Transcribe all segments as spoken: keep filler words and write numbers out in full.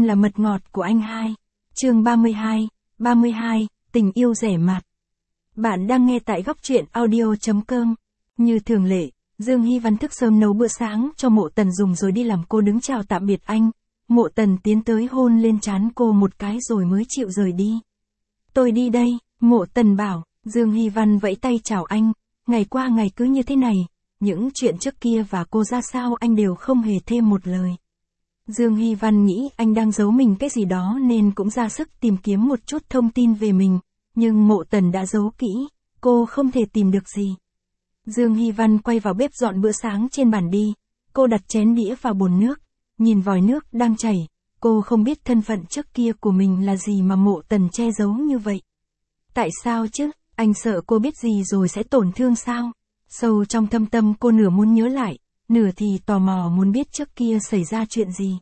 Em là mật ngọt của anh hai. Chương ba mươi hai, ba mươi hai, tình yêu rẻ mạt. Bạn đang nghe tại góc truyện audio chấm com. Như thường lệ, Dương Hy Văn thức sớm nấu bữa sáng cho Mộ Tần dùng rồi đi làm. Cô đứng chào tạm biệt anh. Mộ Tần tiến tới hôn lên trán cô một cái rồi mới chịu rời đi. Tôi đi đây, Mộ Tần bảo. Dương Hy Văn vẫy tay chào anh. Ngày qua ngày cứ như thế này, những chuyện trước kia và cô ra sao anh đều không hề thêm một lời. Dương Hy Văn nghĩ anh đang giấu mình cái gì đó nên cũng ra sức tìm kiếm một chút thông tin về mình, nhưng Mộ Tần đã giấu kỹ, cô không thể tìm được gì. Dương Hy Văn quay vào bếp dọn bữa sáng trên bàn đi, cô đặt chén đĩa vào bồn nước, nhìn vòi nước đang chảy, cô không biết thân phận trước kia của mình là gì mà Mộ Tần che giấu như vậy. Tại sao chứ, anh sợ cô biết gì rồi sẽ tổn thương sao? Sâu trong thâm tâm cô nửa muốn nhớ lại, nửa thì tò mò muốn biết trước kia xảy ra chuyện gì.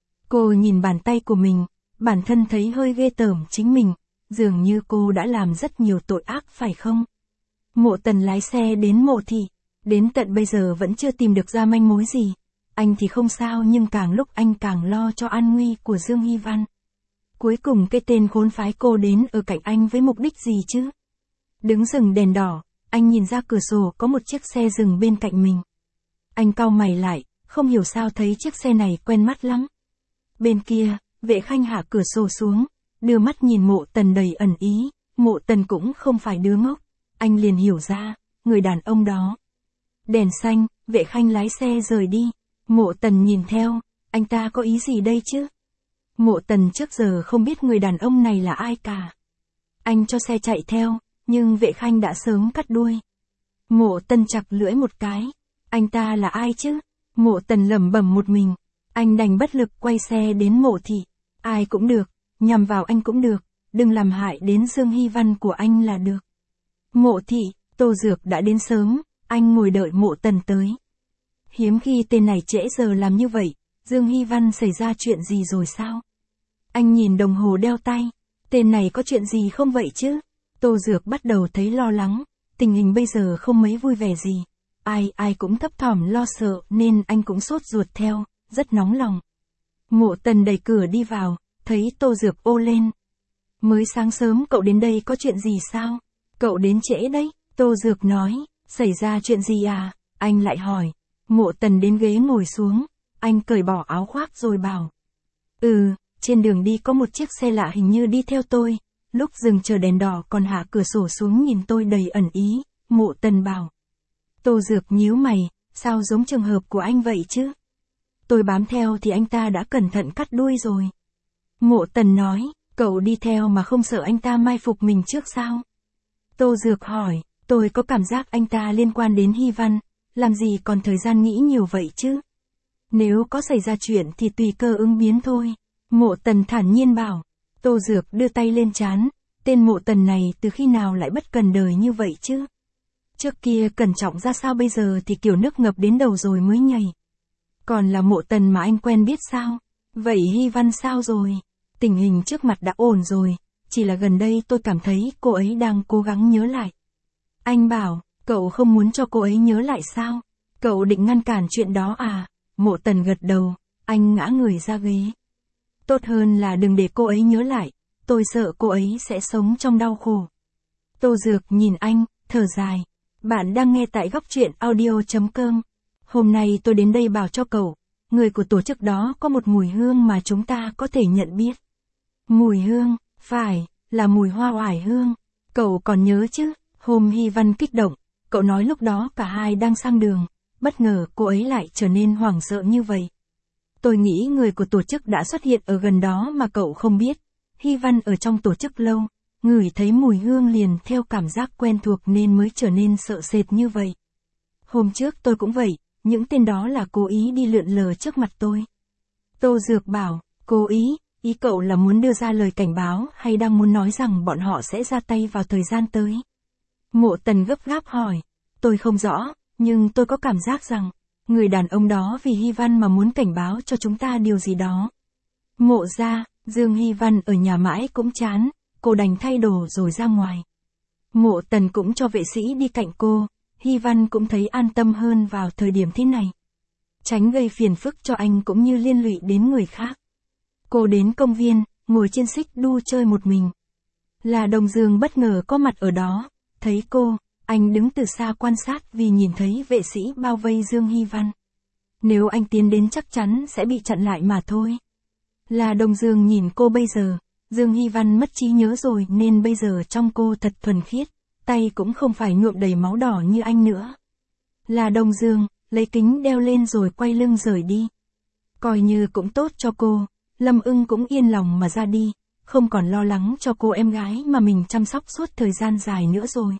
Cô nhìn bàn tay của mình, bản thân thấy hơi ghê tởm chính mình, dường như cô đã làm rất nhiều tội ác phải không? Mộ Tần lái xe đến Mộ Thị, đến tận bây giờ vẫn chưa tìm được ra manh mối gì. Anh thì không sao nhưng càng lúc anh càng lo cho an nguy của Dương Hy Văn. Cuối cùng cái tên khốn phái cô đến ở cạnh anh với mục đích gì chứ? Đứng dừng đèn đỏ, anh nhìn ra cửa sổ có một chiếc xe dừng bên cạnh mình. Anh cau mày lại, không hiểu sao thấy chiếc xe này quen mắt lắm. Bên kia, Vệ Khanh hạ cửa sổ xuống, đưa mắt nhìn Mộ Tần đầy ẩn ý. Mộ Tần cũng không phải đứa ngốc, anh liền hiểu ra, người đàn ông đó. Đèn xanh, Vệ Khanh lái xe rời đi. Mộ Tần nhìn theo, anh ta có ý gì đây chứ? Mộ Tần trước giờ không biết người đàn ông này là ai cả. Anh cho xe chạy theo, nhưng Vệ Khanh đã sớm cắt đuôi. Mộ Tần chặt lưỡi một cái, anh ta là ai chứ? Mộ Tần lẩm bẩm một mình, anh đành bất lực quay xe đến Mộ Thị. Ai cũng được, nhằm vào anh cũng được, đừng làm hại đến Dương Hy Văn của anh là được. Mộ Thị, Tô Dược đã đến sớm, anh ngồi đợi Mộ Tần tới. Hiếm khi tên này trễ giờ làm như vậy, Dương Hy Văn xảy ra chuyện gì rồi sao? Anh nhìn đồng hồ đeo tay, tên này có chuyện gì không vậy chứ? Tô Dược bắt đầu thấy lo lắng, tình hình bây giờ không mấy vui vẻ gì. Ai ai cũng thấp thỏm lo sợ nên anh cũng sốt ruột theo, rất nóng lòng. Mộ Tần đẩy cửa đi vào, thấy Tô Dược ô lên. Mới sáng sớm cậu đến đây có chuyện gì sao? Cậu đến trễ đấy, Tô Dược nói, xảy ra chuyện gì à? Anh lại hỏi. Mộ Tần đến ghế ngồi xuống, anh cởi bỏ áo khoác rồi bảo. Ừ, trên đường đi có một chiếc xe lạ hình như đi theo tôi, lúc dừng chờ đèn đỏ còn hạ cửa sổ xuống nhìn tôi đầy ẩn ý, Mộ Tần bảo. Tô Dược nhíu mày, sao giống trường hợp của anh vậy chứ? Tôi bám theo thì anh ta đã cẩn thận cắt đuôi rồi. Mộ Tần nói, cậu đi theo mà không sợ anh ta mai phục mình trước sao? Tô Dược hỏi, tôi có cảm giác anh ta liên quan đến Hy Văn, làm gì còn thời gian nghĩ nhiều vậy chứ? Nếu có xảy ra chuyện thì tùy cơ ứng biến thôi. Mộ Tần thản nhiên bảo. Tô Dược đưa tay lên trán, tên Mộ Tần này từ khi nào lại bất cần đời như vậy chứ? Trước kia cẩn trọng ra sao bây giờ thì kiểu nước ngập đến đầu rồi mới nhảy. Còn là Mộ Tần mà anh quen biết sao? Vậy Hy Văn sao rồi? Tình hình trước mặt đã ổn rồi, chỉ là gần đây tôi cảm thấy cô ấy đang cố gắng nhớ lại. Anh bảo, cậu không muốn cho cô ấy nhớ lại sao? Cậu định ngăn cản chuyện đó à? Mộ Tần gật đầu, anh ngã người ra ghế. Tốt hơn là đừng để cô ấy nhớ lại, tôi sợ cô ấy sẽ sống trong đau khổ. Tô Dược nhìn anh, thở dài. Bạn đang nghe tại góc truyện audio chấm com. Hôm nay tôi đến đây bảo cho cậu, người của tổ chức đó có một mùi hương mà chúng ta có thể nhận biết. Mùi hương, phải, là mùi hoa oải hương. Cậu còn nhớ chứ, hôm Hy Văn kích động, cậu nói lúc đó cả hai đang sang đường, bất ngờ cô ấy lại trở nên hoảng sợ như vậy. Tôi nghĩ người của tổ chức đã xuất hiện ở gần đó mà cậu không biết. Hy Văn ở trong tổ chức lâu, ngửi thấy mùi hương liền theo cảm giác quen thuộc nên mới trở nên sợ sệt như vậy. Hôm trước tôi cũng vậy, những tên đó là cố ý đi lượn lờ trước mặt tôi. Tô Dược bảo, cố ý, ý cậu là muốn đưa ra lời cảnh báo hay đang muốn nói rằng bọn họ sẽ ra tay vào thời gian tới? Mộ Tần gấp gáp hỏi, tôi không rõ, nhưng tôi có cảm giác rằng, người đàn ông đó vì Hy Văn mà muốn cảnh báo cho chúng ta điều gì đó. Mộ ra, Dương Hy Văn ở nhà mãi cũng chán, cô đành thay đồ rồi ra ngoài. Mộ Tần cũng cho vệ sĩ đi cạnh cô, Hy Văn cũng thấy an tâm hơn vào thời điểm thế này. Tránh gây phiền phức cho anh cũng như liên lụy đến người khác. Cô đến công viên, ngồi trên xích đu chơi một mình. Là Đông Dương bất ngờ có mặt ở đó, thấy cô, anh đứng từ xa quan sát vì nhìn thấy vệ sĩ bao vây Dương Hy Văn. Nếu anh tiến đến chắc chắn sẽ bị chặn lại mà thôi. Là Đông Dương nhìn cô bây giờ, Dương Hy Văn mất trí nhớ rồi nên bây giờ trong cô thật thuần khiết, tay cũng không phải nhuộm đầy máu đỏ như anh nữa. Là Đông Dương, lấy kính đeo lên rồi quay lưng rời đi. Coi như cũng tốt cho cô, Lâm Ưng cũng yên lòng mà ra đi, không còn lo lắng cho cô em gái mà mình chăm sóc suốt thời gian dài nữa rồi.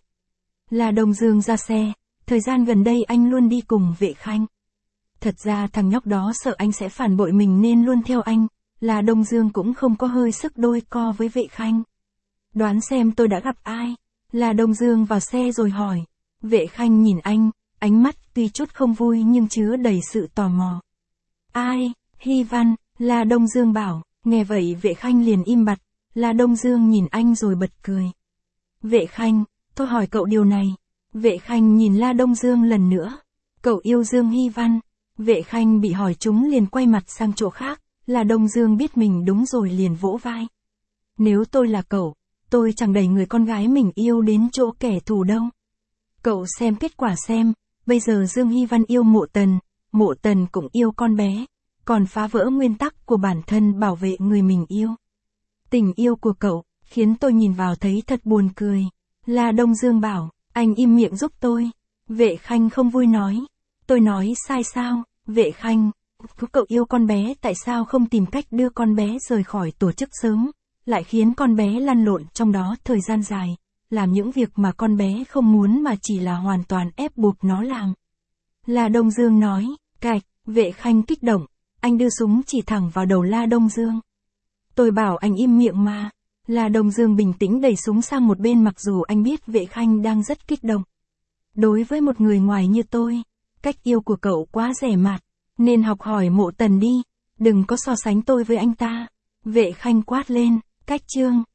Là Đông Dương ra xe, thời gian gần đây anh luôn đi cùng Vệ Khanh. Thật ra thằng nhóc đó sợ anh sẽ phản bội mình nên luôn theo anh, là Đông Dương cũng không có hơi sức đôi co với Vệ Khanh. Đoán xem tôi đã gặp ai, là Đông Dương vào xe rồi hỏi. Vệ Khanh nhìn anh, ánh mắt tuy chút không vui nhưng chứa đầy sự tò mò. Ai, Hy Văn, là Đông Dương bảo, nghe vậy Vệ Khanh liền im bặt, là Đông Dương nhìn anh rồi bật cười. Vệ Khanh, tôi hỏi cậu điều này. Vệ Khanh nhìn La Đông Dương lần nữa. Cậu yêu Dương Hy Văn. Vệ Khanh bị hỏi chúng liền quay mặt sang chỗ khác, là Đông Dương biết mình đúng rồi liền vỗ vai. Nếu tôi là cậu, tôi chẳng đẩy người con gái mình yêu đến chỗ kẻ thù đâu. Cậu xem kết quả xem, bây giờ Dương Hy Văn yêu Mộ Tần, Mộ Tần cũng yêu con bé, còn phá vỡ nguyên tắc của bản thân bảo vệ người mình yêu. Tình yêu của cậu, khiến tôi nhìn vào thấy thật buồn cười. La Đông Dương bảo, anh im miệng giúp tôi. Vệ Khanh không vui nói, tôi nói sai sao? Vệ Khanh, cậu yêu con bé tại sao không tìm cách đưa con bé rời khỏi tổ chức sớm, lại khiến con bé lăn lộn trong đó thời gian dài, làm những việc mà con bé không muốn mà chỉ là hoàn toàn ép buộc nó làm. La Đông Dương nói, cạch. Vệ Khanh kích động, anh đưa súng chỉ thẳng vào đầu La Đông Dương. Tôi bảo anh im miệng mà. La Đông Dương bình tĩnh đẩy súng sang một bên mặc dù anh biết Vệ Khanh đang rất kích động. Đối với một người ngoài như tôi, cách yêu của cậu quá rẻ mạt, nên học hỏi Mộ Tần đi, đừng có so sánh tôi với anh ta. Vệ Khanh quát lên, cách chương.